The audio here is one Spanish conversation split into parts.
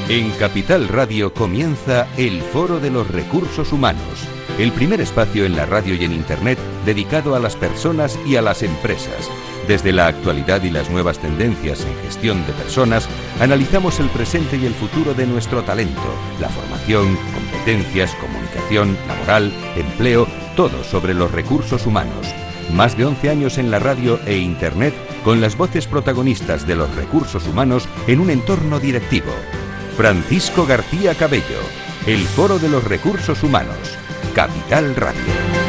En Capital Radio comienza el Foro de los Recursos Humanos, el primer espacio en la radio y en Internet dedicado a las personas y a las empresas. Desde la actualidad y las nuevas tendencias en gestión de personas, analizamos el presente y el futuro de nuestro talento, la formación, competencias, comunicación, laboral, empleo, todo sobre los recursos humanos. Más de 11 años en la radio e Internet con las voces protagonistas de los recursos humanos en un entorno directivo. Francisco García Cabello, el Foro de los Recursos Humanos, Capital Radio.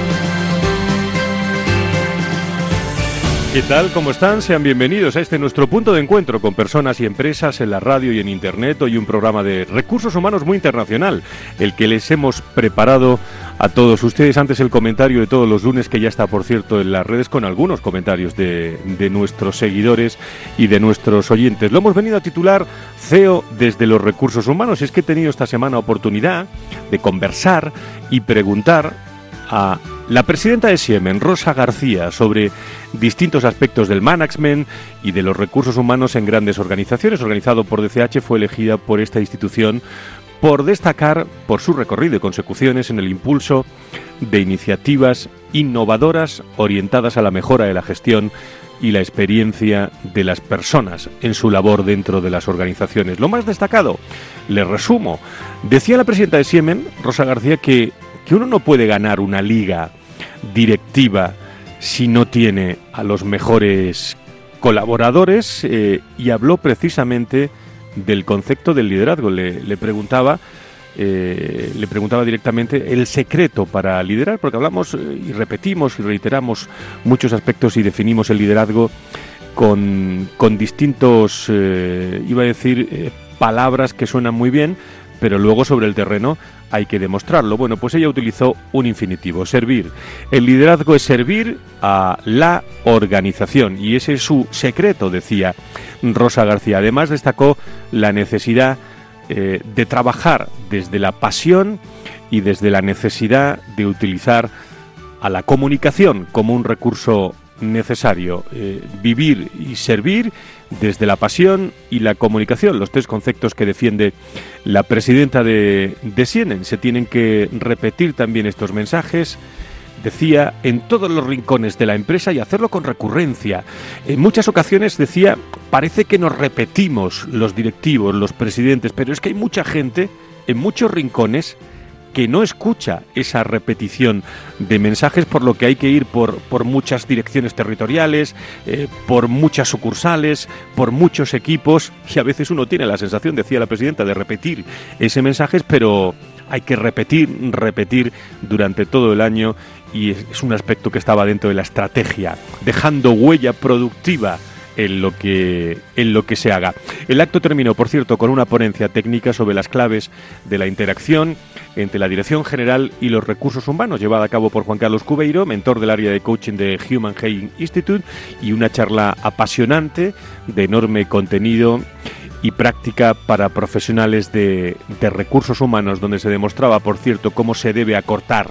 ¿Qué tal? ¿Cómo están? Sean bienvenidos a este nuestro punto de encuentro con personas y empresas en la radio y en Internet. Hoy un programa de recursos humanos muy internacional, el que les hemos preparado a todos ustedes. Antes el comentario de todos los lunes, que ya está, por cierto, en las redes, con algunos comentarios de nuestros seguidores y de nuestros oyentes. Lo hemos venido a titular CEO desde los recursos humanos. Es que he tenido esta semana oportunidad de conversar y preguntar a la presidenta de Siemens, Rosa García, sobre distintos aspectos del management y de los recursos humanos en grandes organizaciones. Organizado por DCH, fue elegida por esta institución por destacar por su recorrido y consecuciones en el impulso de iniciativas innovadoras orientadas a la mejora de la gestión y la experiencia de las personas en su labor dentro de las organizaciones. Lo más destacado, les resumo. Decía la presidenta de Siemens, Rosa García, que uno no puede ganar una liga directiva si no tiene a los mejores colaboradores, y habló precisamente del concepto del liderazgo. Le preguntaba directamente el secreto para liderar, porque hablamos y repetimos y reiteramos muchos aspectos y definimos el liderazgo con distintos, palabras que suenan muy bien, pero luego sobre el terreno hay que demostrarlo. Bueno, pues ella utilizó un infinitivo, servir. El liderazgo es servir a la organización, y ese es su secreto, decía Rosa García. Además destacó la necesidad de trabajar desde la pasión y desde la necesidad de utilizar a la comunicación como un recurso necesario. Vivir y servir desde la pasión y la comunicación, los tres conceptos que defiende la presidenta de Siemens. Se tienen que repetir también estos mensajes, decía, en todos los rincones de la empresa, y hacerlo con recurrencia. En muchas ocasiones, decía, parece que nos repetimos los directivos, los presidentes, pero es que hay mucha gente en muchos rincones que no escucha esa repetición de mensajes, por lo que hay que ir por muchas direcciones territoriales, por muchas sucursales, por muchos equipos, y a veces uno tiene la sensación, decía la presidenta, de repetir ese mensaje, pero hay que repetir durante todo el año, y es un aspecto que estaba dentro de la estrategia, dejando huella productiva en lo que se haga. El acto terminó, por cierto, con una ponencia técnica sobre las claves de la interacción entre la Dirección General y los Recursos Humanos, llevada a cabo por Juan Carlos Cubeiro, mentor del área de coaching de Human Capital Institute, y una charla apasionante de enorme contenido y práctica para profesionales de recursos humanos, donde se demostraba, por cierto, cómo se debe acortar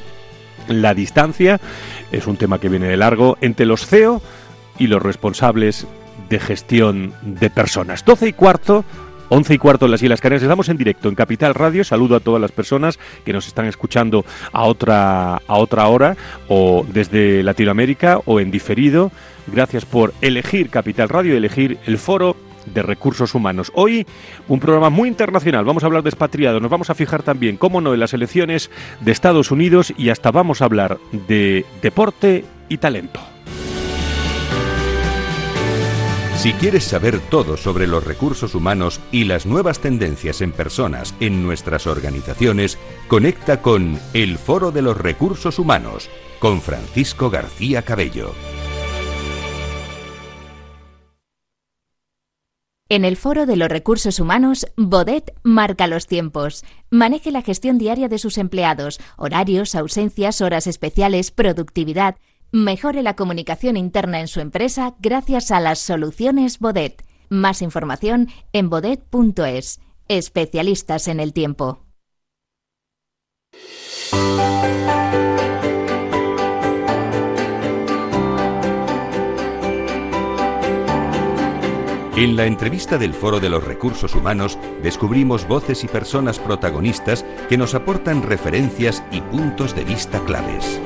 la distancia. Es un tema que viene de largo entre los CEO y los responsables de gestión de personas. 12:15, 11:15 en las Islas Canarias. Estamos en directo en Capital Radio. Saludo a todas las personas que nos están escuchando a otra hora, o desde Latinoamérica, o en diferido. Gracias por elegir Capital Radio y elegir el Foro de Recursos Humanos. Hoy un programa muy internacional. Vamos a hablar de expatriados, nos vamos a fijar también, cómo no, en las elecciones de Estados Unidos, y hasta vamos a hablar de deporte y talento. Si quieres saber todo sobre los recursos humanos y las nuevas tendencias en personas en nuestras organizaciones, conecta con el Foro de los Recursos Humanos, con Francisco García Cabello. En el Foro de los Recursos Humanos, Bodet marca los tiempos. Maneje la gestión diaria de sus empleados, horarios, ausencias, horas especiales, productividad. Mejore la comunicación interna en su empresa gracias a las soluciones Bodet. Más información en bodet.es. Especialistas en el tiempo. En la entrevista del Foro de los Recursos Humanos descubrimos voces y personas protagonistas que nos aportan referencias y puntos de vista claves.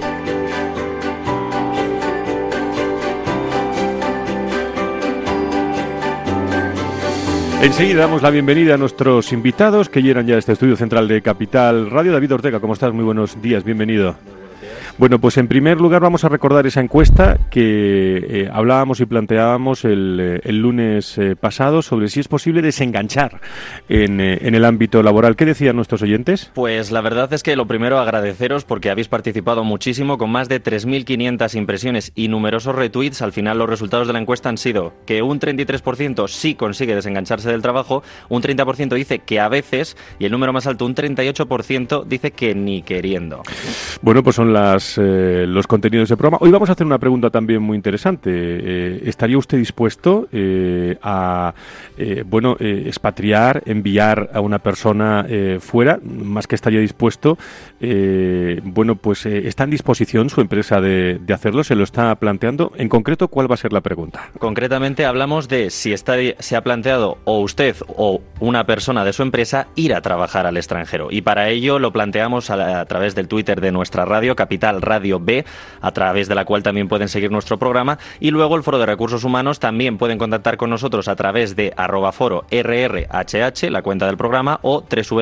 Enseguida damos la bienvenida a nuestros invitados que llegan ya a este estudio central de Capital Radio. David Ortega, ¿cómo estás? Muy buenos días, bienvenido. Bueno, pues en primer lugar vamos a recordar esa encuesta que hablábamos y planteábamos el lunes pasado sobre si es posible desenganchar en el ámbito laboral. ¿Qué decían nuestros oyentes? Pues la verdad es que lo primero agradeceros porque habéis participado muchísimo con más de 3.500 impresiones y numerosos retweets. Al final los resultados de la encuesta han sido que un 33% sí consigue desengancharse del trabajo, un 30% dice que a veces y el número más alto, un 38%, dice que ni queriendo. Bueno, pues son los contenidos del programa. Hoy vamos a hacer una pregunta también muy interesante. ¿Estaría usted dispuesto a expatriar, enviar a una persona fuera? Más que estaría dispuesto, ¿está en disposición su empresa de hacerlo? ¿Se lo está planteando? En concreto, ¿cuál va a ser la pregunta? Concretamente hablamos de si se ha planteado o usted o una persona de su empresa ir a trabajar al extranjero. Y para ello lo planteamos a través del Twitter de nuestra radio, Capital Radio B, a través de la cual también pueden seguir nuestro programa, y luego el Foro de Recursos Humanos también pueden contactar con nosotros a través de @fororrhh, la cuenta del programa, o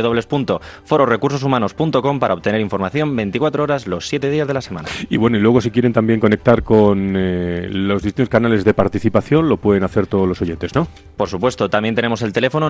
www.fororecursoshumanos.com para obtener información 24 horas los 7 días de la semana. Y bueno, y luego si quieren también conectar con los distintos canales de participación, lo pueden hacer todos los oyentes, ¿no? Por supuesto, también tenemos el teléfono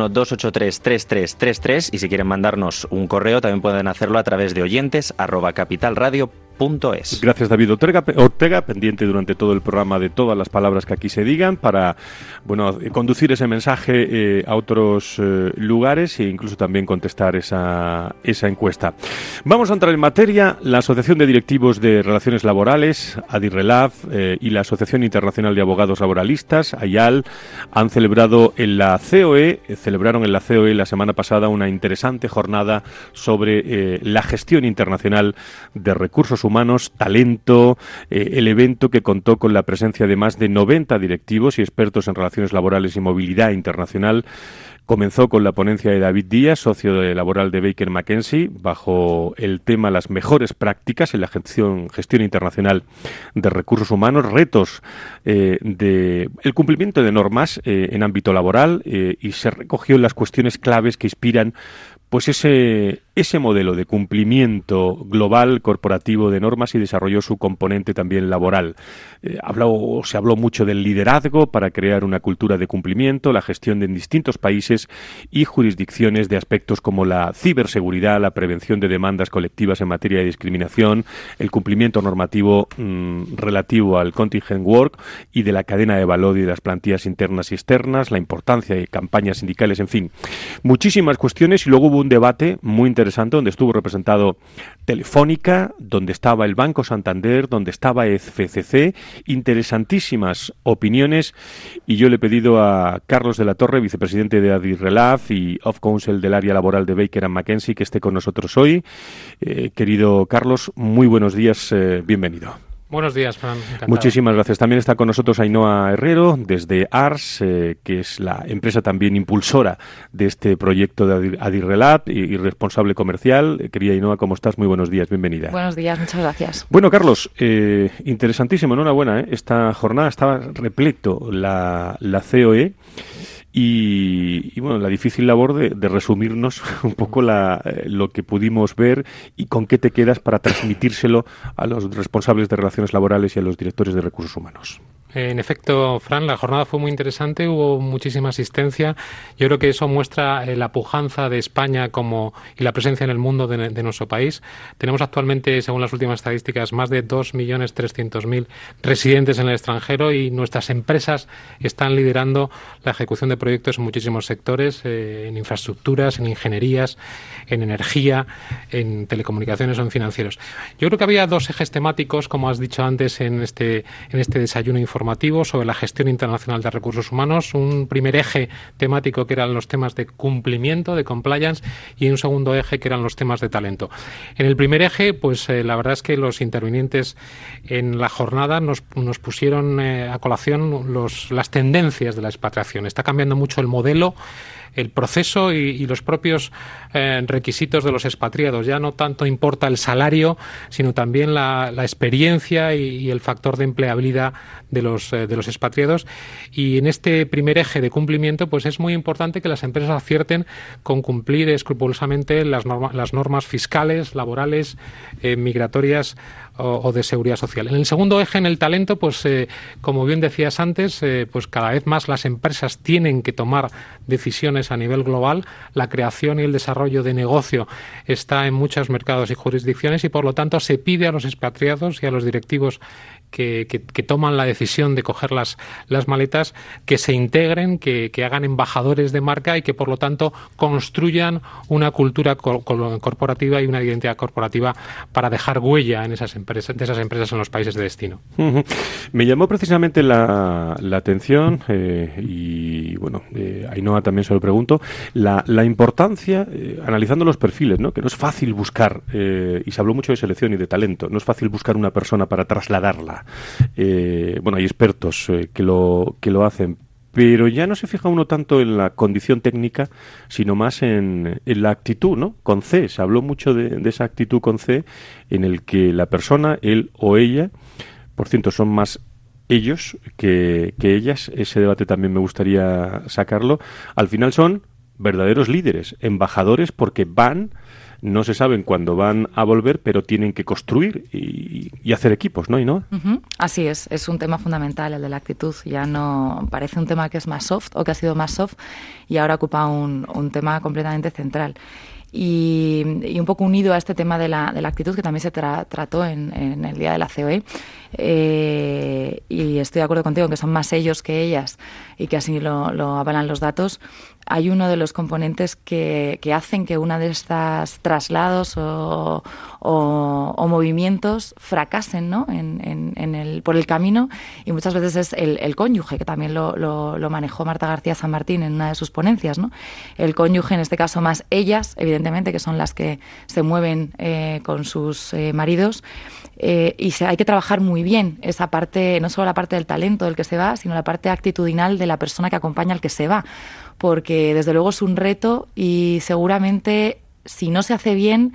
912833333 y si quieren mandarnos un correo también pueden hacerlo a través de oyentes@capitalradio.es. Gracias, David Ortega, pendiente durante todo el programa de todas las palabras que aquí se digan para conducir ese mensaje a otros lugares e incluso también contestar esa encuesta. Vamos a entrar en materia. La Asociación de Directivos de Relaciones Laborales, ADIRRELAB, y la Asociación Internacional de Abogados Laboralistas, AIAL, han celebraron en la COE la semana pasada una interesante jornada sobre la gestión internacional de recursos humanos, talento, el evento que contó con la presencia de más de 90 directivos y expertos en relaciones laborales y movilidad internacional. Comenzó con la ponencia de David Díaz, socio laboral de Baker McKenzie, bajo el tema las mejores prácticas en la gestión internacional de recursos humanos, retos de el cumplimiento de normas en ámbito laboral, y se recogió las cuestiones claves que inspiran pues ese modelo de cumplimiento global corporativo de normas y desarrolló su componente también laboral. Se habló mucho del liderazgo para crear una cultura de cumplimiento, la gestión en distintos países y jurisdicciones de aspectos como la ciberseguridad, la prevención de demandas colectivas en materia de discriminación, el cumplimiento normativo relativo al contingent work y de la cadena de valor y de las plantillas internas y externas, la importancia de campañas sindicales, en fin, muchísimas cuestiones. Y luego hubo un debate muy interesante donde estuvo representado Telefónica, donde estaba el Banco Santander, donde estaba FCC, interesantísimas opiniones, y yo le he pedido a Carlos de la Torre, vicepresidente de ADIRRELAB y Of Counsel del área laboral de Baker McKenzie, que esté con nosotros hoy. Querido Carlos, muy buenos días, bienvenido. Buenos días, Fran. Encantado. Muchísimas gracias. También está con nosotros Ainhoa Herrero, desde ARS, que es la empresa también impulsora de este proyecto de ADIRRELAB y responsable comercial. Querida Ainhoa, ¿cómo estás? Muy buenos días, bienvenida. Buenos días, muchas gracias. Bueno, Carlos, interesantísimo, enhorabuena. Esta jornada estaba repleto la COE. Y bueno, la difícil labor de resumirnos un poco lo que pudimos ver y con qué te quedas para transmitírselo a los responsables de relaciones laborales y a los directores de recursos humanos. En efecto, Fran, la jornada fue muy interesante, hubo muchísima asistencia. Yo creo que eso muestra la pujanza de España y la presencia en el mundo de nuestro país. Tenemos actualmente, según las últimas estadísticas, más de 2.300.000 residentes en el extranjero y nuestras empresas están liderando la ejecución de proyectos en muchísimos sectores, en infraestructuras, en ingenierías, en energía, en telecomunicaciones o en financieros. Yo creo que había dos ejes temáticos, como has dicho antes, en este desayuno informativo normativo sobre la gestión internacional de recursos humanos, un primer eje temático que eran los temas de cumplimiento, de compliance, y un segundo eje que eran los temas de talento. En el primer eje, pues la verdad es que los intervinientes en la jornada nos pusieron a colación las tendencias de la expatriación. Está cambiando mucho el modelo, el proceso y los propios requisitos de los expatriados. Ya no tanto importa el salario, sino también la experiencia y el factor de empleabilidad de los expatriados. Y en este primer eje de cumplimiento, pues es muy importante que las empresas acierten con cumplir escrupulosamente las normas fiscales, laborales, migratorias o de seguridad social. En el segundo eje, en el talento, pues como bien decías antes, pues cada vez más las empresas tienen que tomar decisiones a nivel global. La creación y el desarrollo de negocio está en muchos mercados y jurisdicciones, y por lo tanto se pide a los expatriados y a los directivos que toman la decisión de coger las maletas, que se integren, que hagan embajadores de marca y que por lo tanto construyan una cultura corporativa y una identidad corporativa para dejar huella en esas empresas en los países de destino. Me llamó precisamente la atención y bueno, Ainhoa también se lo pregunto, la importancia, analizando los perfiles, ¿no? Que no es fácil buscar, y se habló mucho de selección y de talento, no es fácil buscar una persona para trasladarla. Bueno, hay expertos que lo hacen, pero ya no se fija uno tanto en la condición técnica, sino más en la actitud, ¿no? Con C, se habló mucho de esa actitud con C, en el que la persona, él o ella, por cierto, son más ellos que ellas, ese debate también me gustaría sacarlo, al final son verdaderos líderes, embajadores, porque no se saben cuándo van a volver, pero tienen que construir y hacer equipos, ¿no? ¿Y no? Así es un tema fundamental el de la actitud. Ya no parece un tema que es más soft o que ha sido más soft y ahora ocupa un tema completamente central. Y un poco unido a este tema de la actitud, que también se trató en el día de la COE, y estoy de acuerdo contigo en que son más ellos que ellas y que así lo avalan los datos. Hay uno de los componentes que hacen que una de estas traslados o movimientos fracasen, ¿no? por el camino, y muchas veces es el cónyuge, que también lo manejó Marta García San Martín en una de sus ponencias, ¿no? El cónyuge, en este caso más ellas, evidentemente, que son las que se mueven con sus maridos, y hay que trabajar muy bien esa parte, no solo la parte del talento del que se va, sino la parte actitudinal de la persona que acompaña al que se va, porque desde luego es un reto y seguramente si no se hace bien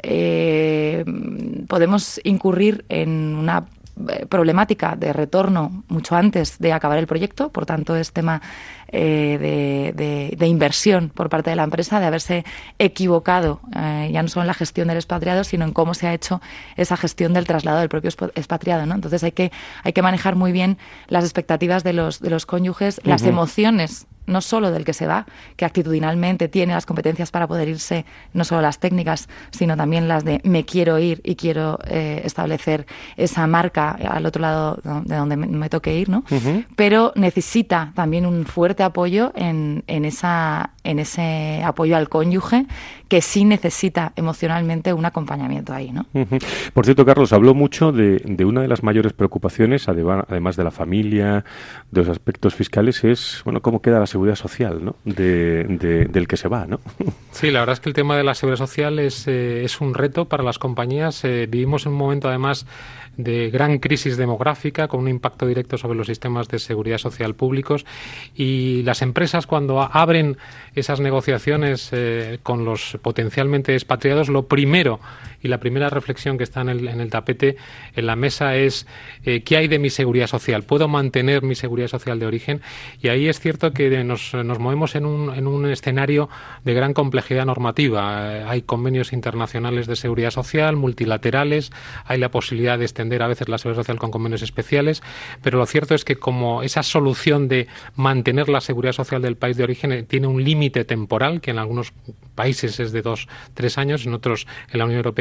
podemos incurrir en una problemática de retorno mucho antes de acabar el proyecto. Por tanto, es tema de inversión por parte de la empresa, de haberse equivocado ya no solo en la gestión del expatriado, sino en cómo se ha hecho esa gestión del traslado del propio expatriado, ¿no? Entonces hay que manejar muy bien las expectativas de los cónyuges, las emociones, no solo del que se va, que actitudinalmente tiene las competencias para poder irse, no solo las técnicas, sino también las de me quiero ir y quiero establecer esa marca al otro lado de donde me toque ir, ¿no? Pero necesita también un fuerte apoyo en ese apoyo al cónyuge, que sí necesita emocionalmente un acompañamiento ahí, ¿no? Por cierto, Carlos, habló mucho de una de las mayores preocupaciones, además de la familia, de los aspectos fiscales, es, bueno, cómo queda la seguridad social, ¿no? Del que se va, ¿no? Sí, la verdad es que el tema de la seguridad social es un reto para las compañías. Vivimos en un momento, además, de gran crisis demográfica, con un impacto directo sobre los sistemas de seguridad social públicos, y las empresas, cuando abren esas negociaciones con los potencialmente expatriados, lo primero y la primera reflexión que está en el tapete, en la mesa, es ¿qué hay de mi seguridad social? ¿Puedo mantener mi seguridad social de origen? Y ahí es cierto que nos movemos en un escenario de gran complejidad normativa. Hay convenios internacionales de seguridad social, multilaterales, hay la posibilidad de extender a veces la seguridad social con convenios especiales, pero lo cierto es que como esa solución de mantener la seguridad social del país de origen tiene un límite temporal, que en algunos países es de 2-3 años, en otros, en la Unión Europea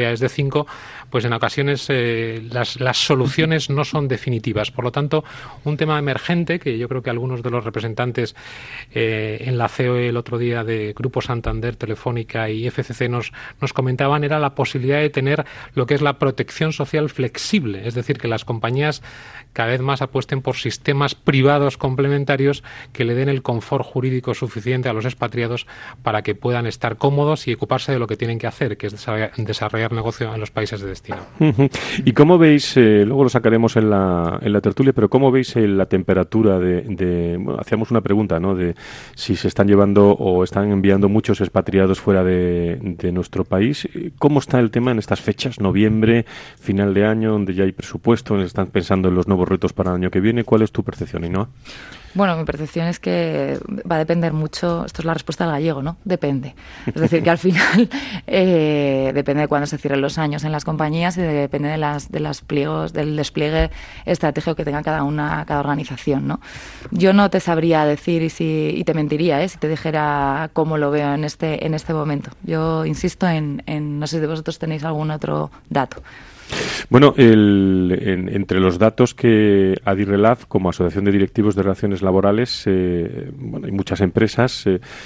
es de 5, pues en ocasiones las soluciones no son definitivas. Por lo tanto, un tema emergente que yo creo que algunos de los representantes en la COE el otro día de Grupo Santander, Telefónica y FCC nos comentaban era la posibilidad de tener lo que es la protección social flexible, es decir, que las compañías cada vez más apuesten por sistemas privados complementarios que le den el confort jurídico suficiente a los expatriados para que puedan estar cómodos y ocuparse de lo que tienen que hacer, que es desarrollar negocio en los países de destino. ¿Y cómo veis, luego lo sacaremos en la tertulia, pero cómo veis la temperatura bueno, hacíamos una pregunta, ¿no?, de si se están llevando o están enviando muchos expatriados fuera de nuestro país? ¿Cómo está el tema en estas fechas, noviembre, final de año, donde ya hay presupuesto, donde están pensando en los nuevos retos para el año que viene? ¿Cuál es tu percepción, Ainhoa? Bueno, mi percepción es que va a depender mucho, esto es la respuesta del gallego, ¿no? Depende. Es decir, que al final depende de cuándo se cierren los años en las compañías y depende del despliegue estratégico que tenga cada organización, ¿no? Yo no te sabría decir y te mentiría, si te dijera cómo lo veo en este momento. Yo insisto en no sé si vosotros tenéis algún otro dato. Bueno, entre los datos que Adirrelab, como Asociación de Directivos de Relaciones Laborales, hay muchas empresas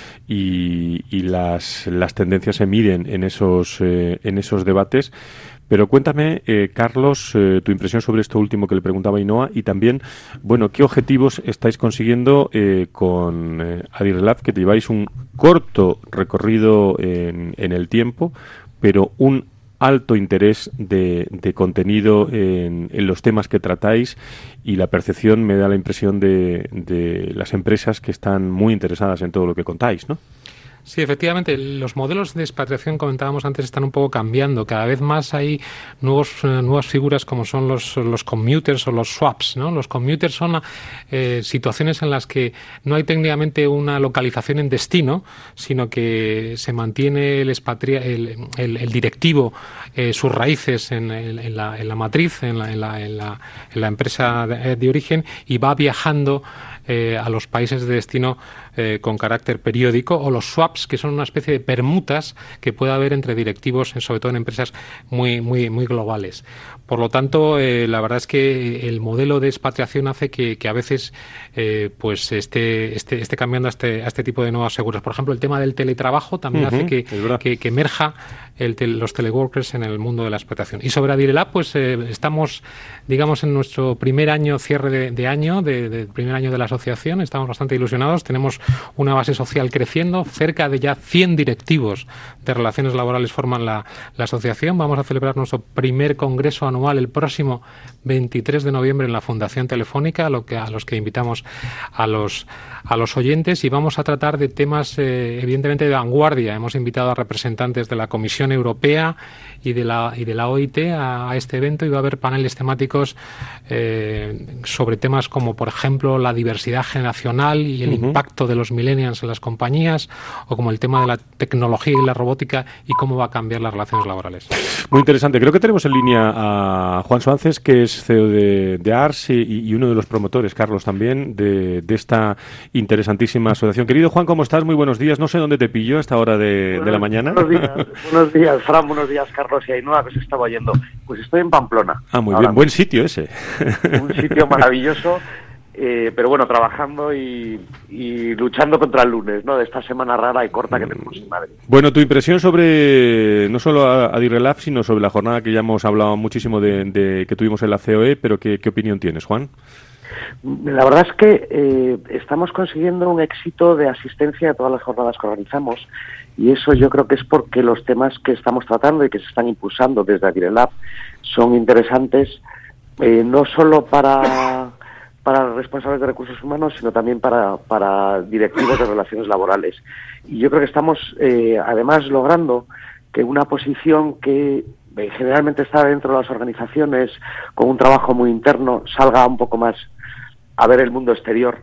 y las tendencias se miden en esos debates. Pero cuéntame, Carlos, tu impresión sobre esto último que le preguntaba Ainhoa y también, bueno, ¿qué objetivos estáis consiguiendo con Adirrelab, que te lleváis un corto recorrido en el tiempo, pero un alto interés de contenido en los temas que tratáis, y la percepción me da la impresión de las empresas que están muy interesadas en todo lo que contáis, ¿no? Sí, efectivamente, los modelos de expatriación, comentábamos antes, están un poco cambiando. Cada vez más hay nuevas figuras como son los commuters o los swaps, ¿no? Los commuters son situaciones en las que no hay técnicamente una localización en destino, sino que se mantiene el directivo sus raíces en la matriz, en la empresa de origen, y va viajando a los países de destino con carácter periódico, o los swaps, que son una especie de permutas que puede haber entre directivos, sobre todo en empresas muy globales. Por lo tanto, la verdad es que el modelo de expatriación hace que a veces pues esté cambiando a este tipo de nuevas figuras. Por ejemplo, el tema del teletrabajo también hace que emerja los teleworkers en el mundo de la expatriación. Y sobre Adirrelab, pues estamos, digamos, en nuestro primer año, cierre de año, del primer año de la asociación. Estamos bastante ilusionados. Tenemos una base social creciendo. Cerca de ya 100 directivos de relaciones laborales forman la asociación. Vamos a celebrar nuestro primer congreso anual el próximo 23 de noviembre en la Fundación Telefónica, a los que invitamos a los oyentes, y vamos a tratar de temas evidentemente de vanguardia. Hemos invitado a representantes de la Comisión Europea y de la OIT a este evento, y va a haber paneles temáticos sobre temas como, por ejemplo, la diversidad generacional y el impacto de los millennials en las compañías, o como el tema de la tecnología y la robótica y cómo va a cambiar las relaciones laborales. Muy interesante. Creo que tenemos en línea a Juan Suances, que es CEO de ARS y uno de los promotores, Carlos, también, de esta interesantísima asociación. Querido Juan, ¿cómo estás? Muy buenos días. No sé dónde te pillo a esta hora de la mañana. Buenos días, Fran. Buenos días, Carlos y Ainhoa, que os estaba oyendo. Pues estoy en Pamplona. Ah, muy bien. Buen sitio ese. Un sitio maravilloso. Pero bueno, trabajando y luchando contra el lunes, ¿no? De esta semana rara y corta que tenemos en Madrid. Bueno, tu impresión sobre no solo Adirrelab, sino sobre la jornada que ya hemos hablado muchísimo de que tuvimos en la COE, pero ¿qué opinión tienes, Juan? La verdad es que estamos consiguiendo un éxito de asistencia de todas las jornadas que organizamos, y eso yo creo que es porque los temas que estamos tratando y que se están impulsando desde Adirrelab son interesantes, no solo para responsables de recursos humanos, sino también para directivos de relaciones laborales. Y yo creo que estamos, además, logrando que una posición que generalmente está dentro de las organizaciones, con un trabajo muy interno, salga un poco más a ver el mundo exterior,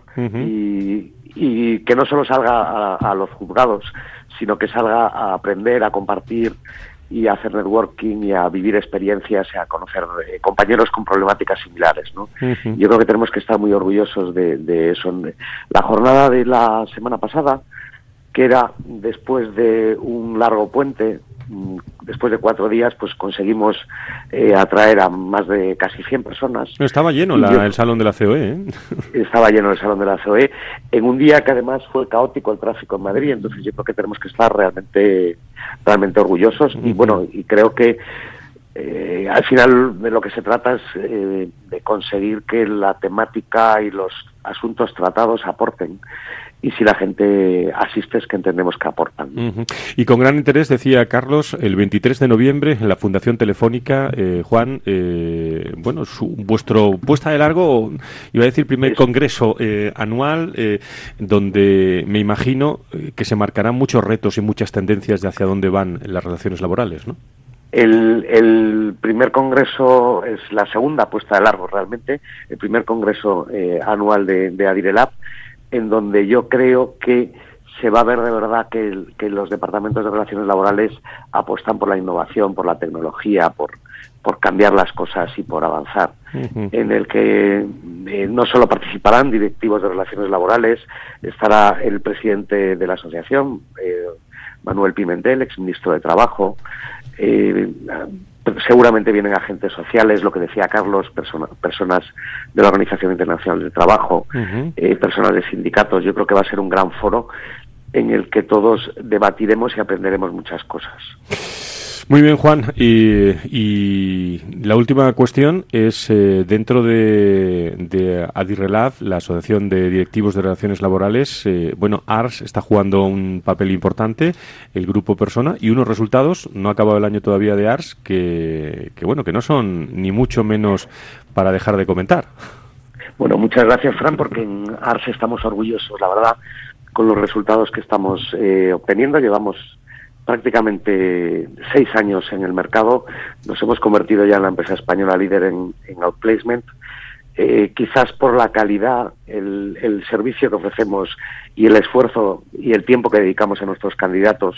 y que no solo salga a los juzgados, sino que salga a aprender, a compartir y a hacer networking y a vivir experiencias y a conocer compañeros con problemáticas similares, ¿no? Yo creo que tenemos que estar muy orgullosos de eso. La jornada de la semana pasada que era después de un largo puente. Después de 4 días, pues conseguimos atraer a más de casi 100 personas. Estaba lleno el salón de la COE, ¿eh? Estaba lleno el salón de la COE, en un día que además fue caótico el tráfico en Madrid, entonces yo creo que tenemos que estar realmente orgullosos. Y bueno, y creo que al final de lo que se trata es de conseguir que la temática y los asuntos tratados aporten. Y si la gente asiste es que entendemos que aportan. Y con gran interés, decía Carlos, el 23 de noviembre en la Fundación Telefónica, Juan, vuestro puesta de largo, iba a decir primer congreso anual, donde me imagino que se marcarán muchos retos y muchas tendencias de hacia dónde van las relaciones laborales, ¿no? El primer congreso es la segunda puesta de largo realmente, el primer congreso anual de Adirelab, en donde yo creo que se va a ver de verdad que los departamentos de relaciones laborales apuestan por la innovación, por la tecnología, por cambiar las cosas y por avanzar. En el que no solo participarán directivos de relaciones laborales, estará el presidente de la asociación, Manuel Pimentel, exministro de Trabajo, seguramente vienen agentes sociales, lo que decía Carlos, personas de la Organización Internacional del Trabajo, personas de sindicatos. Yo creo que va a ser un gran foro en el que todos debatiremos y aprenderemos muchas cosas. Muy bien, Juan. Y la última cuestión es, dentro de Adirelab, la Asociación de Directivos de Relaciones Laborales, ARS está jugando un papel importante, el Grupo Persona, y unos resultados, no ha acabado el año todavía de ARS, que no son ni mucho menos para dejar de comentar. Bueno, muchas gracias, Fran, porque en ARS estamos orgullosos, la verdad, con los resultados que estamos obteniendo. Llevamos prácticamente 6 años en el mercado, nos hemos convertido ya en la empresa española líder en outplacement, quizás por la calidad, el servicio que ofrecemos y el esfuerzo y el tiempo que dedicamos a nuestros candidatos,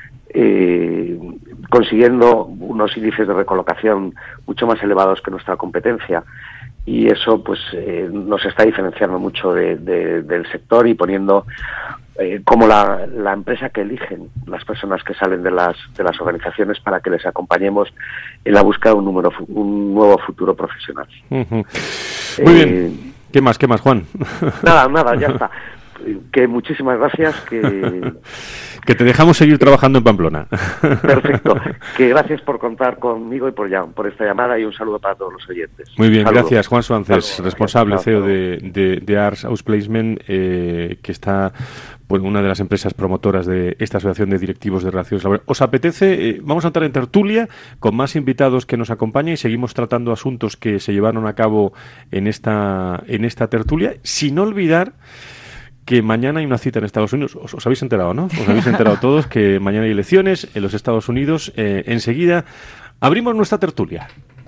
consiguiendo unos índices de recolocación mucho más elevados que nuestra competencia, y eso pues nos está diferenciando mucho del sector y poniendo como la empresa que eligen las personas que salen de las organizaciones para que les acompañemos en la búsqueda de un nuevo futuro profesional. Muy bien. ¿Qué más, Juan? Nada, ya está. Que muchísimas gracias, que te dejamos seguir trabajando en Pamplona. Perfecto. Que gracias por contar conmigo y por esta llamada, y un saludo para todos los oyentes. Muy bien, gracias. Juan Suances, responsable CEO de ARS Outplacement, que está una de las empresas promotoras de esta Asociación de Directivos de Relaciones Laborales. ¿Os apetece? Vamos a entrar en tertulia con más invitados que nos acompañan y seguimos tratando asuntos que se llevaron a cabo en esta tertulia, sin olvidar que mañana hay una cita en Estados Unidos. Os habéis enterado, ¿no? Os habéis enterado todos que mañana hay elecciones en los Estados Unidos. Enseguida abrimos nuestra tertulia.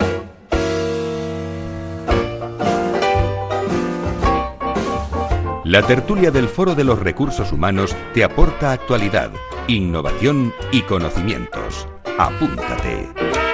La tertulia del Foro de los Recursos Humanos te aporta actualidad, innovación y conocimientos. Apúntate.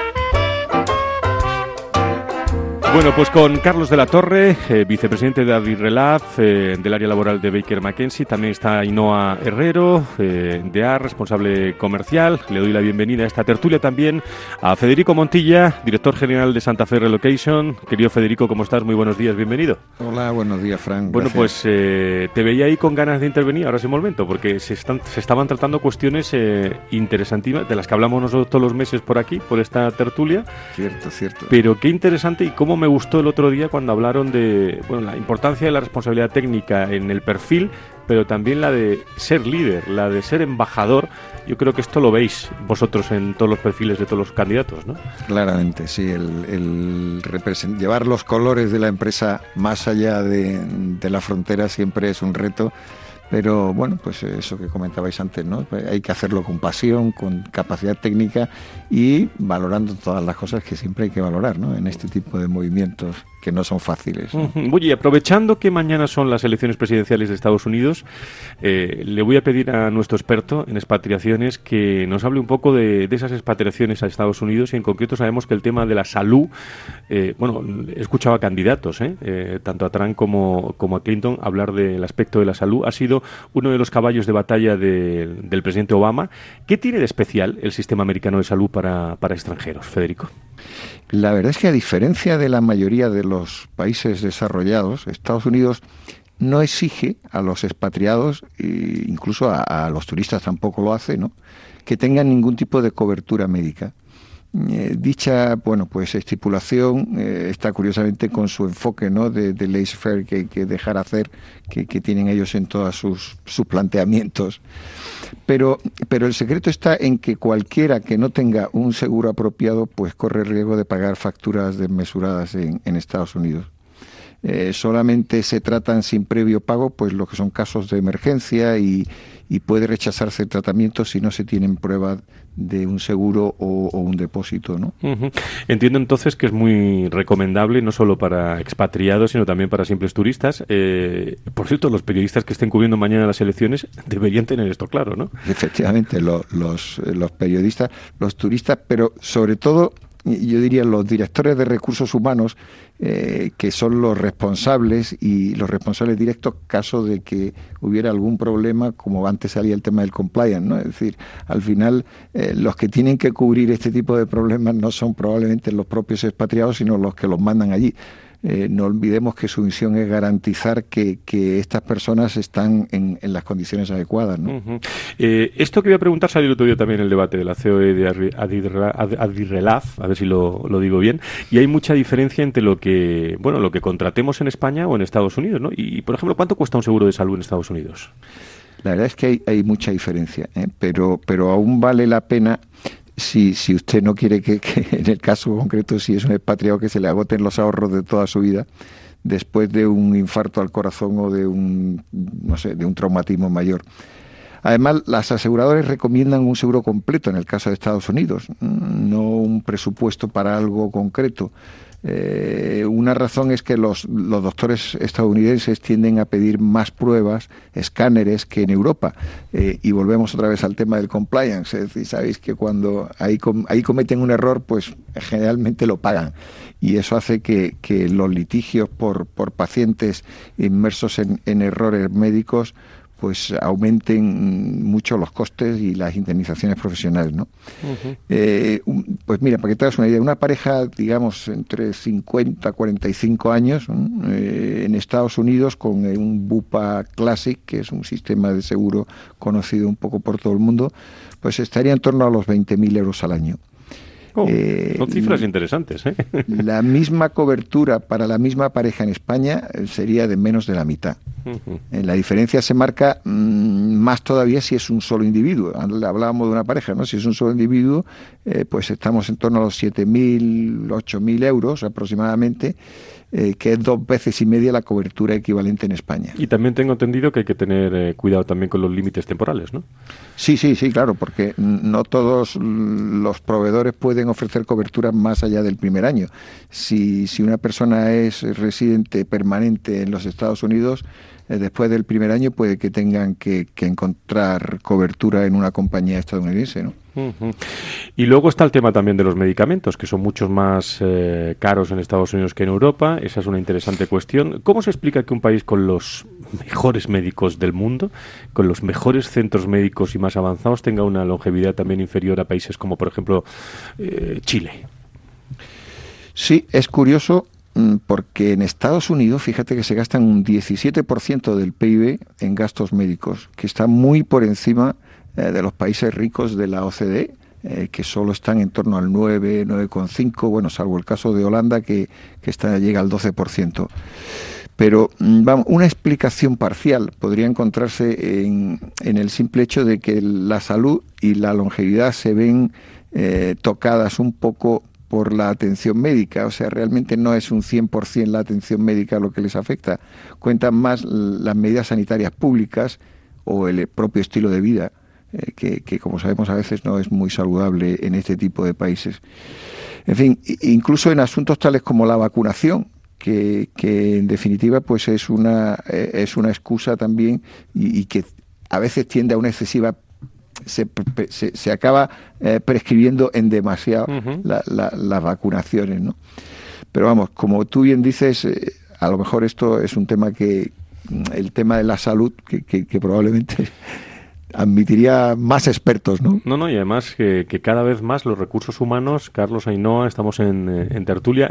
Bueno, pues con Carlos de la Torre, vicepresidente de Adirelab, del área laboral de Baker McKenzie. También está Ainhoa Herrero, de ARS, responsable comercial. Le doy la bienvenida a esta tertulia también a Federico Montilla, director general de Santa Fe Relocation. Querido Federico, ¿cómo estás? Muy buenos días, bienvenido. Hola, buenos días, Frank. Bueno, pues te veía ahí con ganas de intervenir ahora es el momento, porque se estaban tratando cuestiones interesantísimas, de las que hablamos nosotros todos los meses por aquí, por esta tertulia. Cierto. Pero qué interesante, y cómo me gustó el otro día cuando hablaron de la importancia de la responsabilidad técnica en el perfil, pero también la de ser líder, la de ser embajador. Yo creo que esto lo veis vosotros en todos los perfiles de todos los candidatos, ¿no? Claramente, sí. El llevar los colores de la empresa más allá de la frontera siempre es un reto. Pero bueno, pues eso que comentabais antes, ¿no? Hay que hacerlo con pasión, con capacidad técnica y valorando todas las cosas que siempre hay que valorar, ¿no? En este tipo de movimientos que no son fáciles, ¿no? Oye, aprovechando que mañana son las elecciones presidenciales de Estados Unidos, le voy a pedir a nuestro experto en expatriaciones que nos hable un poco de esas expatriaciones a Estados Unidos, y en concreto sabemos que el tema de la salud, he escuchado a candidatos, tanto a Trump como a Clinton, hablar del aspecto de la salud. Ha sido sido uno de los caballos de batalla del presidente Obama. ¿Qué tiene de especial el sistema americano de salud para extranjeros, Federico? La verdad es que, a diferencia de la mayoría de los países desarrollados, Estados Unidos no exige a los expatriados, e incluso a los turistas tampoco lo hace, ¿no?, que tengan ningún tipo de cobertura médica. Dicha, pues estipulación está curiosamente con su enfoque, ¿no?, de laissez-faire, que dejar hacer, que tienen ellos en todos sus planteamientos. Pero el secreto está en que cualquiera que no tenga un seguro apropiado, pues corre el riesgo de pagar facturas desmesuradas en Estados Unidos. Solamente se tratan sin previo pago pues lo que son casos de emergencia y puede rechazarse el tratamiento si no se tienen pruebas de un seguro o un depósito, ¿no? Uh-huh. Entiendo entonces que es muy recomendable no solo para expatriados sino también para simples turistas. Por cierto, los periodistas que estén cubriendo mañana las elecciones deberían tener esto claro, ¿no? Efectivamente, los periodistas, los turistas, pero sobre todo yo diría los directores de recursos humanos, que son los responsables y los responsables directos caso de que hubiera algún problema, como antes salía el tema del compliance, ¿no? Es decir, al final los que tienen que cubrir este tipo de problemas no son probablemente los propios expatriados, sino los que los mandan allí. No olvidemos que su misión es garantizar que estas personas están en las condiciones adecuadas, ¿no? Uh-huh. Esto que voy a preguntar salió el otro día también en el debate de la COE de Adirrelaz, a ver si lo digo bien, y hay mucha diferencia entre lo que contratemos en España o en Estados Unidos, ¿no? Y, por ejemplo, ¿cuánto cuesta un seguro de salud en Estados Unidos? La verdad es que hay mucha diferencia, pero aún vale la pena. Si usted no quiere que en el caso concreto, si es un expatriado, que se le agoten los ahorros de toda su vida después de un infarto al corazón o de un traumatismo mayor. Además, las aseguradoras recomiendan un seguro completo en el caso de Estados Unidos, no un presupuesto para algo concreto. Una razón es que los doctores estadounidenses tienden a pedir más pruebas, escáneres, que en Europa. Y volvemos otra vez al tema del compliance. Es decir, sabéis que cuando ahí cometen un error, pues generalmente lo pagan. Y eso hace que los litigios por pacientes inmersos en errores médicos pues aumenten mucho los costes y las indemnizaciones profesionales, ¿no? Uh-huh. Pues mira, para que te hagas una idea, una pareja, digamos, entre 50 y 45 años, en Estados Unidos, con un Bupa Classic, que es un sistema de seguro conocido un poco por todo el mundo, pues estaría en torno a los 20.000 euros al año. Son cifras interesantes, ¿eh? La misma cobertura para la misma pareja en España sería de menos de la mitad. Uh-huh. La diferencia se marca más todavía si es un solo individuo. Hablábamos de una pareja, ¿no? Si es un solo individuo, pues estamos en torno a los 7.000, 8.000 euros aproximadamente, que es 2 veces y media la cobertura equivalente en España. Y también tengo entendido que hay que tener cuidado también con los límites temporales, ¿no? Sí, claro, porque no todos los proveedores pueden ofrecer cobertura más allá del primer año. Si una persona es residente permanente en los Estados Unidos, después del primer año puede que tengan que encontrar cobertura en una compañía estadounidense, ¿no? Uh-huh. Y luego está el tema también de los medicamentos, que son muchos más caros en Estados Unidos que en Europa. Esa es una interesante cuestión. ¿Cómo se explica que un país con los mejores médicos del mundo, con los mejores centros médicos y más avanzados, tenga una longevidad también inferior a países como, por ejemplo, Chile? Sí, es curioso, porque en Estados Unidos, fíjate que se gastan un 17% del PIB en gastos médicos, que está muy por encima de los países ricos de la OCDE, que solo están en torno al 9,5, bueno, salvo el caso de Holanda, que llega al 12%. Pero, una explicación parcial podría encontrarse en el simple hecho de que la salud y la longevidad se ven tocadas un poco por la atención médica. O sea, realmente no es un 100% la atención médica lo que les afecta. Cuentan más las medidas sanitarias públicas o el propio estilo de vida, que como sabemos a veces no es muy saludable en este tipo de países. En fin, incluso en asuntos tales como la vacunación, que en definitiva pues es una excusa también y que a veces tiende a una excesiva, se acaba prescribiendo en demasiado uh-huh. las vacunaciones, ¿no? Pero vamos, como tú bien dices, a lo mejor esto es un tema que el tema de la salud, que probablemente admitiría más expertos, ¿no? No, y además que cada vez más los recursos humanos, Carlos, Ainhoa, estamos en tertulia,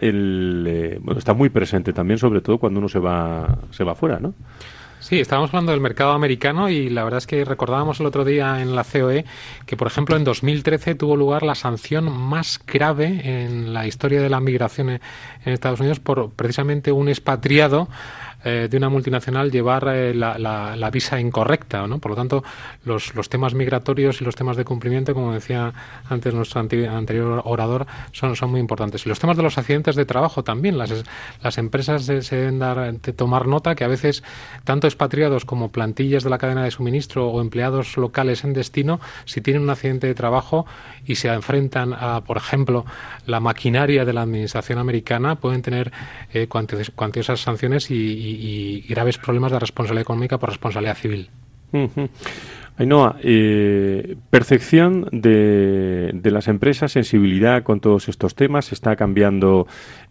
está muy presente también, sobre todo cuando uno se va afuera, ¿no? Sí, estábamos hablando del mercado americano y la verdad es que recordábamos el otro día en la COE que, por ejemplo, en 2013 tuvo lugar la sanción más grave en la historia de la migración en Estados Unidos por precisamente un expatriado de una multinacional llevar la visa incorrecta, ¿no? Por lo tanto, los temas migratorios y los temas de cumplimiento, como decía antes nuestro anterior orador, son muy importantes. Y los temas de los accidentes de trabajo también. Las empresas se deben de tomar nota que a veces tanto expatriados como plantillas de la cadena de suministro o empleados locales en destino, si tienen un accidente de trabajo y se enfrentan a, por ejemplo, la maquinaria de la administración americana, pueden tener cuantiosas sanciones y graves problemas de responsabilidad económica por responsabilidad civil. Ainhoa, percepción de las empresas, sensibilidad con todos estos temas, está cambiando,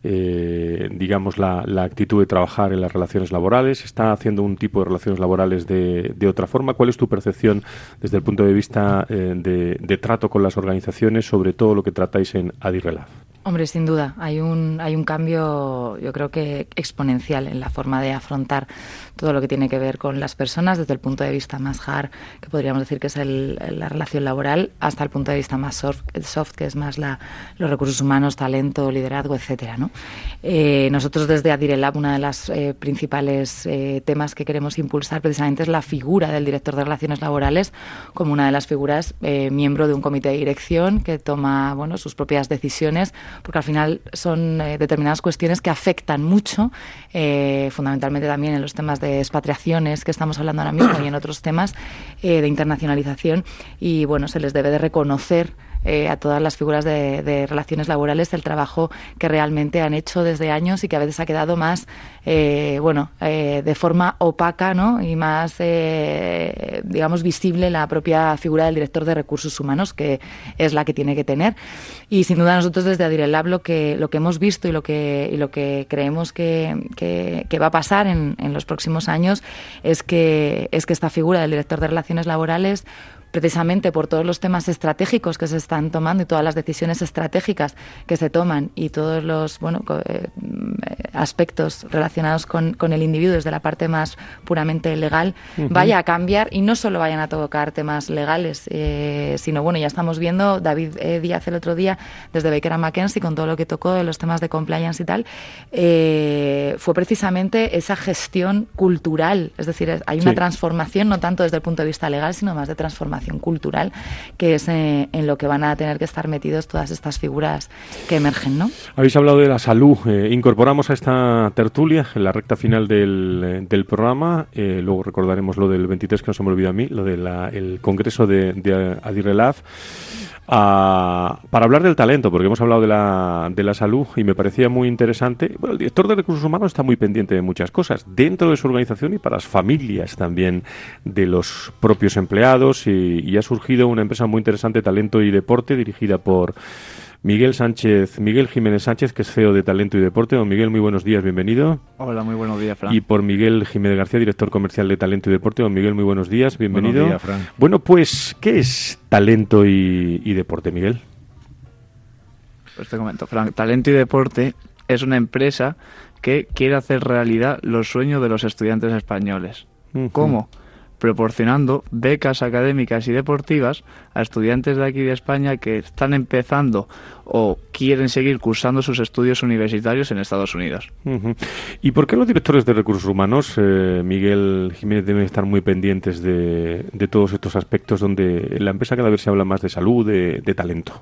digamos, la actitud de trabajar en las relaciones laborales, está haciendo un tipo de relaciones laborales de otra forma. ¿Cuál es tu percepción desde el punto de vista de trato con las organizaciones sobre todo lo que tratáis en ADIRRELAF? Hombre, sin duda, hay un cambio, yo creo que exponencial en la forma de afrontar todo lo que tiene que ver con las personas, desde el punto de vista más hard, que podríamos decir que es la relación laboral, hasta el punto de vista más soft, que es más los recursos humanos, talento, liderazgo, etcétera, ¿no? Nosotros desde ADIRRELAF, una de las principales temas que queremos impulsar precisamente es la figura del director de relaciones laborales como una de las figuras miembro de un comité de dirección que toma, sus propias decisiones, porque al final son determinadas cuestiones que afectan mucho, fundamentalmente también en los temas de expatriaciones que estamos hablando ahora mismo y en otros temas de internacionalización, y se les debe de reconocer a todas las figuras de relaciones laborales el trabajo que realmente han hecho desde años y que a veces ha quedado más de forma opaca, ¿no? Y más digamos visible la propia figura del director de recursos humanos, que es la que tiene que tener. Y sin duda nosotros desde ADIRRELAF lo que hemos visto y lo que creemos que va a pasar en los próximos años es que esta figura del director de relaciones laborales, precisamente por todos los temas estratégicos que se están tomando y todas las decisiones estratégicas que se toman y todos los aspectos relacionados con el individuo desde la parte más puramente legal, vaya a cambiar, y no solo vayan a tocar temas legales, sino ya estamos viendo David Díaz el otro día desde Baker & McKenzie con todo lo que tocó de los temas de compliance y tal, fue precisamente esa gestión cultural, es decir, hay una transformación no tanto desde el punto de vista legal, sino más de transformación cultural, que es en lo que van a tener que estar metidos todas estas figuras que emergen, ¿no? Habéis hablado de la salud. Incorporamos a esta tertulia en la recta final del programa. Luego recordaremos lo del 23, que no se me olvida a mí, lo del congreso de ADIRRELAF. Para hablar del talento, porque hemos hablado de la salud y me parecía muy interesante. Bueno, el director de recursos humanos está muy pendiente de muchas cosas dentro de su organización y para las familias también de los propios empleados, y ha surgido una empresa muy interesante, Talento y Deporte, dirigida por Miguel Jiménez Sánchez, que es CEO de Talento y Deporte. Don Miguel, muy buenos días, bienvenido. Hola, muy buenos días, Fran. Y por Miguel Jiménez García, director comercial de Talento y Deporte. Don Miguel, muy buenos días, bienvenido. Buenos días, Fran. Bueno, pues, ¿qué es Talento y Deporte, Miguel? Pues te comento, Fran. Talento y Deporte es una empresa que quiere hacer realidad los sueños de los estudiantes españoles. ¿Cómo? Proporcionando becas académicas y deportivas a estudiantes de aquí de España que están empezando o quieren seguir cursando sus estudios universitarios en Estados Unidos. ¿Y por qué los directores de recursos humanos, Miguel Jiménez, deben estar muy pendientes de todos estos aspectos donde en la empresa cada vez se habla más de salud, de talento?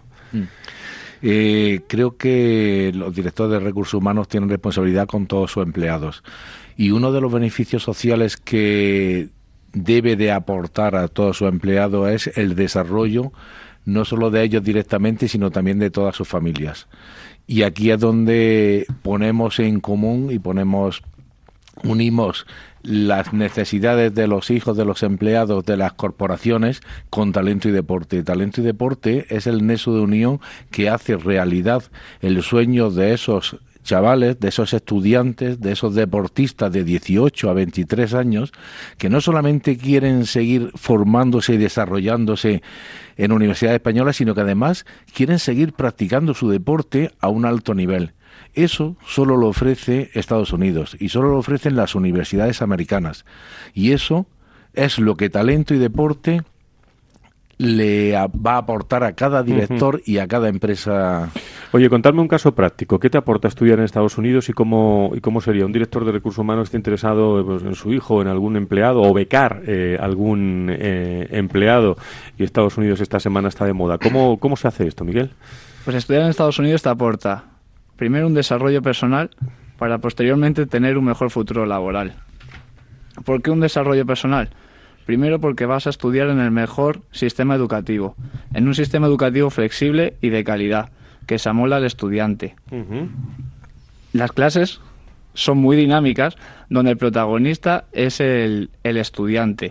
Creo que los directores de recursos humanos tienen responsabilidad con todos sus empleados, y uno de los beneficios sociales que debe de aportar a todos sus empleados es el desarrollo no solo de ellos directamente, sino también de todas sus familias. Y aquí es donde ponemos en común y unimos las necesidades de los hijos de los empleados de las corporaciones con Talento y Deporte. Talento y Deporte es el nexo de unión que hace realidad el sueño de esos chavales, de esos estudiantes, de esos deportistas de 18 a 23 años, que no solamente quieren seguir formándose y desarrollándose en universidades españolas, sino que además quieren seguir practicando su deporte a un alto nivel. Eso solo lo ofrece Estados Unidos y solo lo ofrecen las universidades americanas. Y eso es lo que Talento y Deporte le va a aportar a cada director y a cada empresa. Oye, contadme un caso práctico. ¿Qué te aporta estudiar en Estados Unidos y cómo sería un director de recursos humanos que esté interesado pues, en su hijo, en algún empleado o becar algún empleado? Y Estados Unidos esta semana está de moda. ¿Cómo se hace esto, Miguel? Pues estudiar en Estados Unidos te aporta primero un desarrollo personal para posteriormente tener un mejor futuro laboral. ¿Por qué un desarrollo personal? Primero porque vas a estudiar en el mejor sistema educativo, en un sistema educativo flexible y de calidad, que se amolda al estudiante. Las clases son muy dinámicas, donde el protagonista es el estudiante.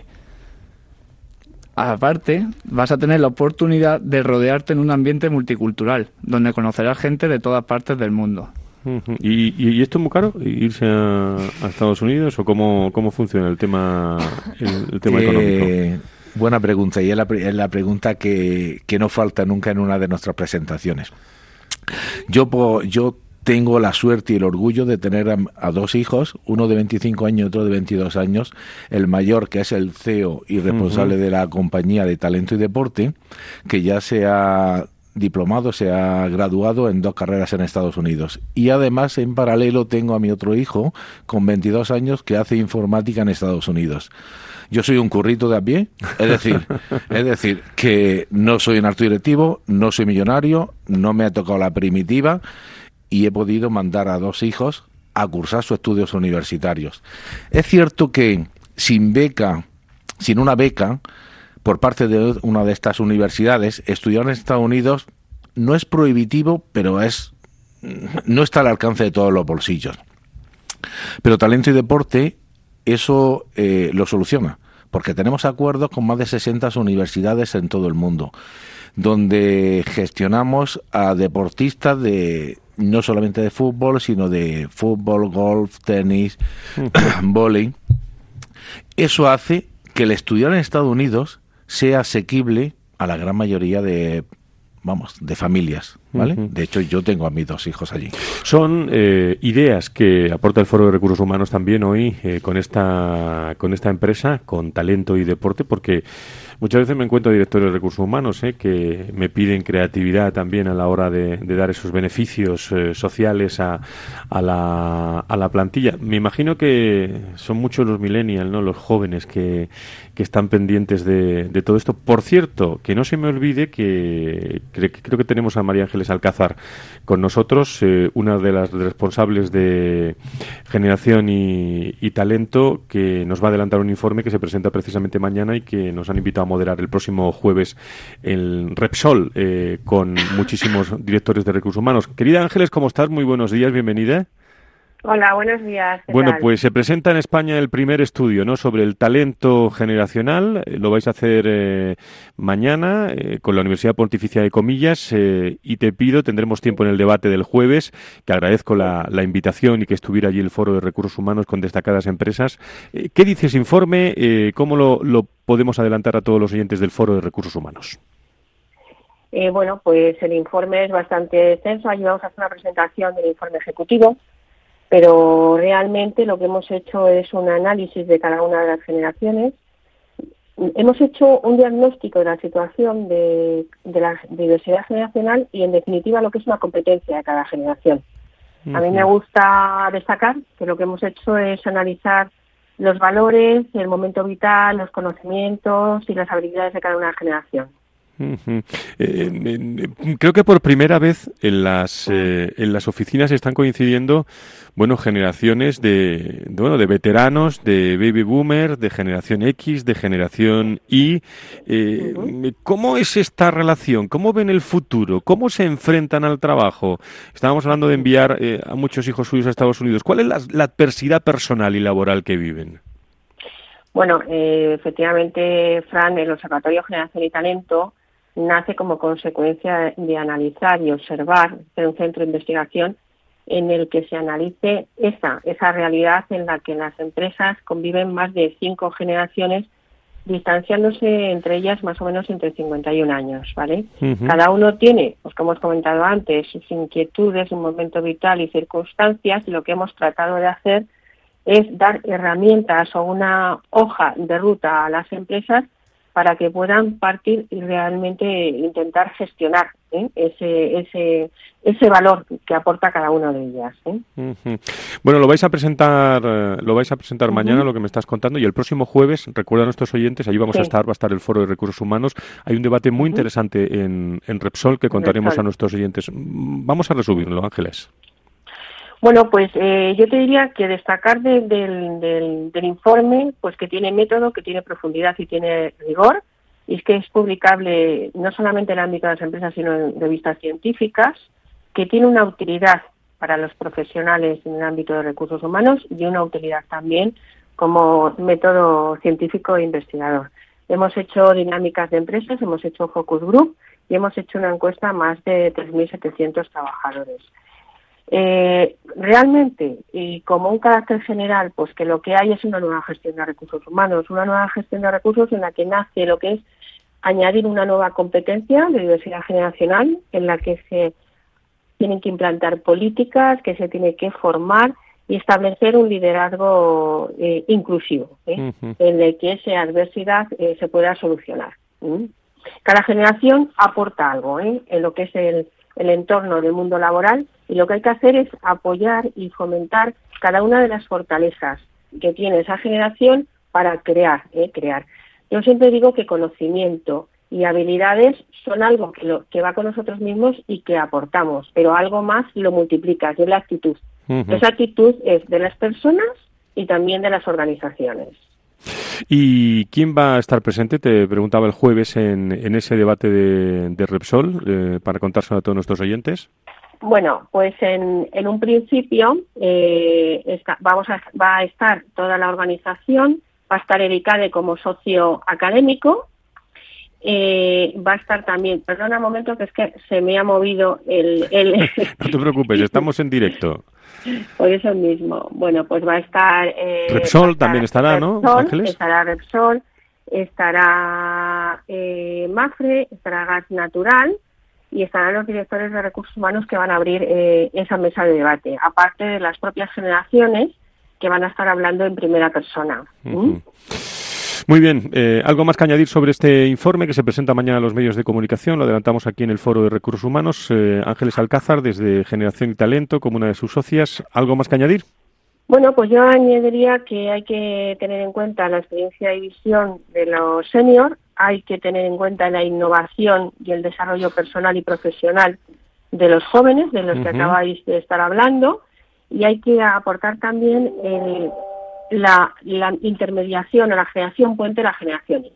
Aparte, vas a tener la oportunidad de rodearte en un ambiente multicultural, donde conocerás gente de todas partes del mundo. ¿Y esto es muy caro, irse a Estados Unidos, o cómo funciona el tema económico? Buena pregunta, y es la pregunta que no falta nunca en una de nuestras presentaciones. Yo tengo la suerte y el orgullo de tener a dos hijos, uno de 25 años y otro de 22 años, el mayor, que es el CEO y responsable de la compañía de Talento y Deporte, que ya se ha diplomado, se ha graduado en 2 carreras en Estados Unidos. Y además, en paralelo, tengo a mi otro hijo, con 22 años, que hace informática en Estados Unidos. Yo soy un currito de a pie, es decir, que no soy un alto directivo, no soy millonario, no me ha tocado la primitiva, y he podido mandar a 2 hijos a cursar sus estudios universitarios. Es cierto que sin una beca, por parte de una de estas universidades, estudiar en Estados Unidos no es prohibitivo, pero no está al alcance de todos los bolsillos. Pero Talento y Deporte eso lo soluciona, porque tenemos acuerdos con más de 60 universidades en todo el mundo, donde gestionamos a deportistas no solamente de fútbol, sino de fútbol, golf, tenis, vóley. Eso hace que el estudiar en Estados Unidos sea asequible a la gran mayoría de familias, ¿vale? De hecho, yo tengo a mis 2 hijos allí. Son ideas que aporta el Foro de Recursos Humanos también hoy con esta empresa, con Talento y Deporte, porque muchas veces me encuentro directores de recursos humanos que me piden creatividad también a la hora de dar esos beneficios sociales a la plantilla. Me imagino que son muchos los millennials, ¿no? Los jóvenes que están pendientes de todo esto. Por cierto, que no se me olvide que creo que tenemos a María Ángeles Alcázar con nosotros, una de las responsables de Generación y Talento, que nos va a adelantar un informe que se presenta precisamente mañana y que nos han invitado a moderar el próximo jueves en Repsol con muchísimos directores de recursos humanos. Querida Ángeles, ¿cómo estás? Muy buenos días, bienvenida. Hola, buenos días. Bueno, tal? Pues se presenta en España el primer estudio, ¿no?, sobre el talento generacional. Lo vais a hacer mañana con la Universidad Pontificia de Comillas y tendremos tiempo en el debate del jueves, que agradezco la invitación y que estuviera allí el Foro de Recursos Humanos con destacadas empresas. ¿Qué dice ese informe? ¿Cómo lo podemos adelantar a todos los oyentes del Foro de Recursos Humanos? Bueno, pues el informe es bastante extenso. Allí vamos a hacer una presentación del informe ejecutivo, pero realmente lo que hemos hecho es un análisis de cada una de las generaciones. Hemos hecho un diagnóstico de la situación de la diversidad generacional y, en definitiva, lo que es una competencia de cada generación. A mí me gusta destacar que lo que hemos hecho es analizar los valores, el momento vital, los conocimientos y las habilidades de cada una generación. Creo que por primera vez en las oficinas están coincidiendo generaciones de veteranos, de baby boomer, de generación X, de generación Y. ¿Cómo es esta relación? ¿Cómo ven el futuro? ¿Cómo se enfrentan al trabajo? Estábamos hablando de enviar a muchos hijos suyos a Estados Unidos. ¿Cuál es la adversidad personal y laboral que viven? Bueno, efectivamente, Fran, el Observatorio Generación y Talento nace como consecuencia de analizar y observar de un centro de investigación en el que se analice esa realidad en la que las empresas conviven más de 5 generaciones, distanciándose entre ellas más o menos entre 51 años, ¿vale? Cada uno tiene, pues como hemos comentado antes, sus inquietudes, un momento vital y circunstancias, y lo que hemos tratado de hacer es dar herramientas o una hoja de ruta a las empresas para que puedan partir y realmente intentar gestionar ese valor que aporta cada una de ellas. Bueno, lo vais a presentar mañana, lo que me estás contando, y el próximo jueves, recuerda a nuestros oyentes, allí va a estar el Foro de Recursos Humanos. Hay un debate muy interesante en Repsol que contaremos a nuestros oyentes. Vamos a resumirlo, Ángeles. Bueno, pues yo te diría que destacar del informe, pues que tiene método, que tiene profundidad y tiene rigor, y es que es publicable no solamente en el ámbito de las empresas, sino en revistas científicas, que tiene una utilidad para los profesionales en el ámbito de recursos humanos y una utilidad también como método científico e investigador. Hemos hecho dinámicas de empresas, hemos hecho focus group y hemos hecho una encuesta a más de 3.700 trabajadores. Realmente, y como un carácter general, pues que lo que hay es una nueva gestión de recursos humanos, una nueva gestión de recursos en la que nace lo que es añadir una nueva competencia de diversidad generacional, en la que se tienen que implantar políticas, que se tiene que formar y establecer un liderazgo inclusivo, en el que esa adversidad se pueda solucionar. Cada generación aporta algo en lo que es el entorno del mundo laboral, y lo que hay que hacer es apoyar y fomentar cada una de las fortalezas que tiene esa generación para crear. Yo siempre digo que conocimiento y habilidades son algo que va con nosotros mismos y que aportamos, pero algo más lo multiplicas, y es la actitud. Esa actitud es de las personas y también de las organizaciones. ¿Y quién va a estar presente? Te preguntaba el jueves en ese debate de Repsol, para contárselo a todos nuestros oyentes. Bueno, pues en un principio va a estar toda la organización, va a estar Ericade como socio académico, va a estar también, perdona un momento que es que se me ha movido el... No te preocupes, estamos en directo. Por eso mismo. Bueno, pues va a estar... Repsol también estará, ¿no, Ángeles? Estará Repsol, estará Mafre, estará Gas Natural, y estarán los directores de recursos humanos que van a abrir esa mesa de debate, aparte de las propias generaciones que van a estar hablando en primera persona. Muy bien, ¿algo más que añadir sobre este informe que se presenta mañana a los medios de comunicación? Lo adelantamos aquí en el Foro de Recursos Humanos. Ángeles Alcázar, desde Generación y Talento, como una de sus socias. ¿Algo más que añadir? Bueno, pues yo añadiría que hay que tener en cuenta la experiencia y visión de los seniors, hay que tener en cuenta la innovación y el desarrollo personal y profesional de los jóvenes, de los que acabáis de estar hablando, y hay que aportar también la intermediación o la creación puente de las generaciones.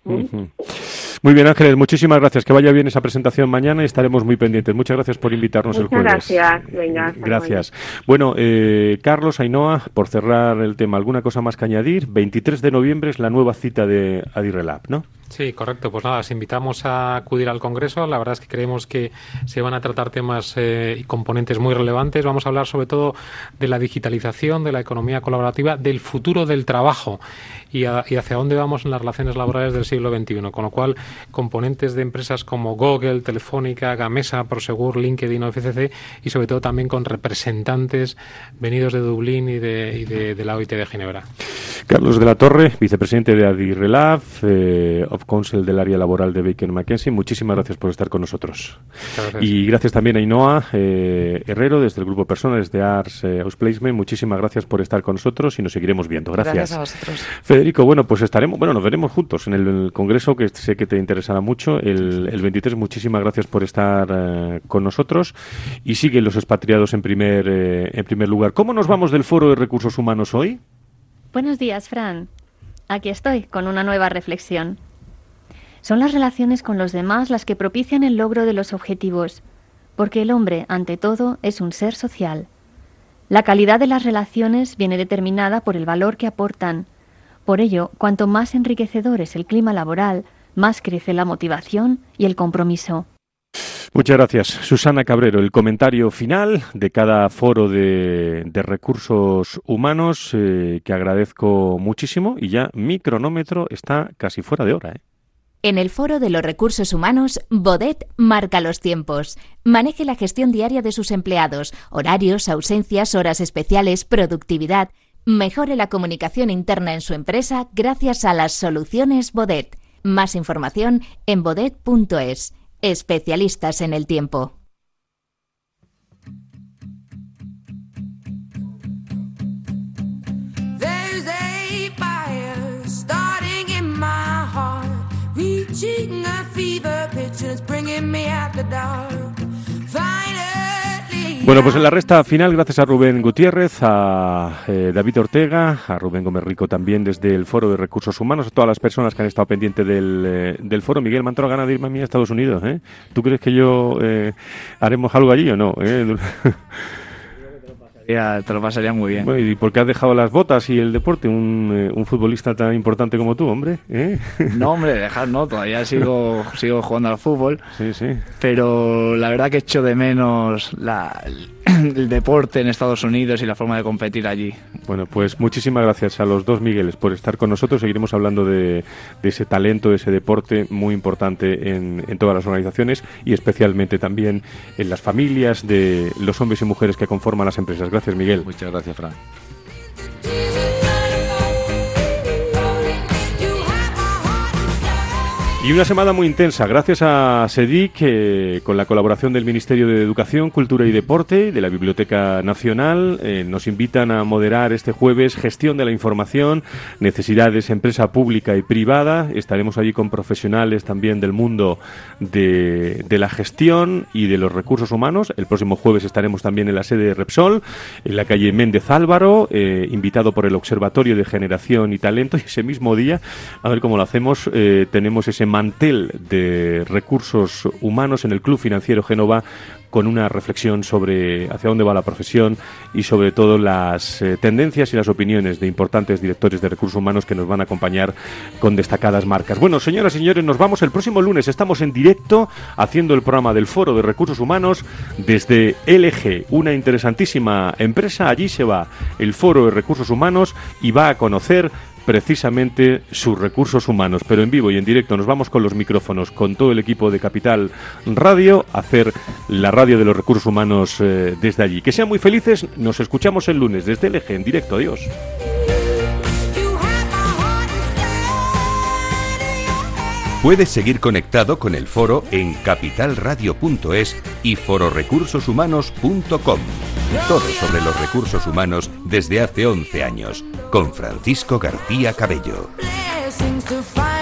Muy bien, Ángeles, muchísimas gracias. Que vaya bien esa presentación mañana y estaremos muy pendientes. Muchas gracias por invitarnos el jueves. Gracias. Venga, gracias. Bueno, Carlos, Ainhoa, por cerrar el tema, ¿alguna cosa más que añadir? 23 de noviembre es la nueva cita de Adirrelab, ¿no? Sí, correcto. Pues nada, os invitamos a acudir al Congreso. La verdad es que creemos que se van a tratar temas y componentes muy relevantes. Vamos a hablar sobre todo de la digitalización, de la economía colaborativa, del futuro del trabajo y hacia dónde vamos en las relaciones laborales del siglo XXI. Con lo cual, componentes de empresas como Google, Telefónica, Gamesa, Prosegur, LinkedIn o FCC, y sobre todo también con representantes venidos de Dublín y de la OIT de Ginebra. Carlos de la Torre, vicepresidente de Adirrelab, of Counsel del área laboral de Baker McKenzie, muchísimas gracias por estar con nosotros. Gracias. Y gracias también a Ainhoa Herrero, desde el Grupo Personas de Ars Ausplacement. Muchísimas gracias por estar con nosotros y nos seguiremos viendo. Gracias. Gracias a vosotros. Federico, bueno, pues nos veremos juntos en el Congreso, que sé que te interesará mucho, el 23. Muchísimas gracias por estar con nosotros, y siguen los expatriados en primer lugar. ¿Cómo nos vamos del Foro de Recursos Humanos hoy? Buenos días, Fran. Aquí estoy, con una nueva reflexión. Son las relaciones con los demás las que propician el logro de los objetivos, porque el hombre, ante todo, es un ser social. La calidad de las relaciones viene determinada por el valor que aportan. Por ello, cuanto más enriquecedor es el clima laboral, más crece la motivación y el compromiso. Muchas gracias, Susana Cabrero. El comentario final de cada foro de recursos humanos, que agradezco muchísimo, y ya mi cronómetro está casi fuera de hora, ¿eh? En el Foro de los Recursos Humanos, Bodet marca los tiempos. Maneje la gestión diaria de sus empleados, horarios, ausencias, horas especiales, productividad. Mejore la comunicación interna en su empresa gracias a las soluciones Bodet. Más información en bodet.es. Especialistas en el tiempo. Bueno, pues en la recta final, gracias a Rubén Gutiérrez, a David Ortega, a Rubén Gómez Rico también desde el Foro de Recursos Humanos, a todas las personas que han estado pendientes del foro. Miguel, me ha entrado ganas de irme a mí a Estados Unidos, ¿eh? ¿Tú crees que yo haremos algo allí o no? Te lo pasaría muy bien. Bueno, ¿y por qué has dejado las botas y el deporte? Un futbolista tan importante como tú, hombre, ¿eh? No, hombre, dejar no, todavía sigo jugando al fútbol. Sí, sí. Pero la verdad que echo de menos el deporte en Estados Unidos y la forma de competir allí. Bueno, pues muchísimas gracias a los dos Migueles por estar con nosotros. Seguiremos hablando de ese talento, de ese deporte muy importante en todas las organizaciones y especialmente también en las familias de los hombres y mujeres que conforman las empresas. Gracias, Miguel. Muchas gracias, Fran. Y una semana muy intensa, gracias a SEDIC, con la colaboración del Ministerio de Educación, Cultura y Deporte, de la Biblioteca Nacional, nos invitan a moderar este jueves Gestión de la Información, Necesidades, Empresa Pública y Privada. Estaremos allí con profesionales también del mundo de la gestión y de los recursos humanos. El próximo jueves estaremos también en la sede de Repsol, en la calle Méndez Álvaro, invitado por el Observatorio de Generación y Talento. Y ese mismo día, a ver cómo lo hacemos, tenemos ese mantel de recursos humanos en el Club Financiero Génova con una reflexión sobre hacia dónde va la profesión y sobre todo las tendencias y las opiniones de importantes directores de recursos humanos que nos van a acompañar con destacadas marcas. Bueno, señoras y señores, nos vamos el próximo lunes. Estamos en directo haciendo el programa del Foro de Recursos Humanos desde LG, una interesantísima empresa. Allí se va el Foro de Recursos Humanos y va a conocer precisamente sus recursos humanos, pero en vivo y en directo. Nos vamos con los micrófonos, con todo el equipo de Capital Radio, a hacer la radio de los recursos humanos desde allí. Que sean muy felices, nos escuchamos el lunes desde el Eje, en directo. Adiós. Puedes seguir conectado con el foro en capitalradio.es y fororecursoshumanos.com. Todo sobre los recursos humanos desde hace 11 años, con Francisco García Cabello.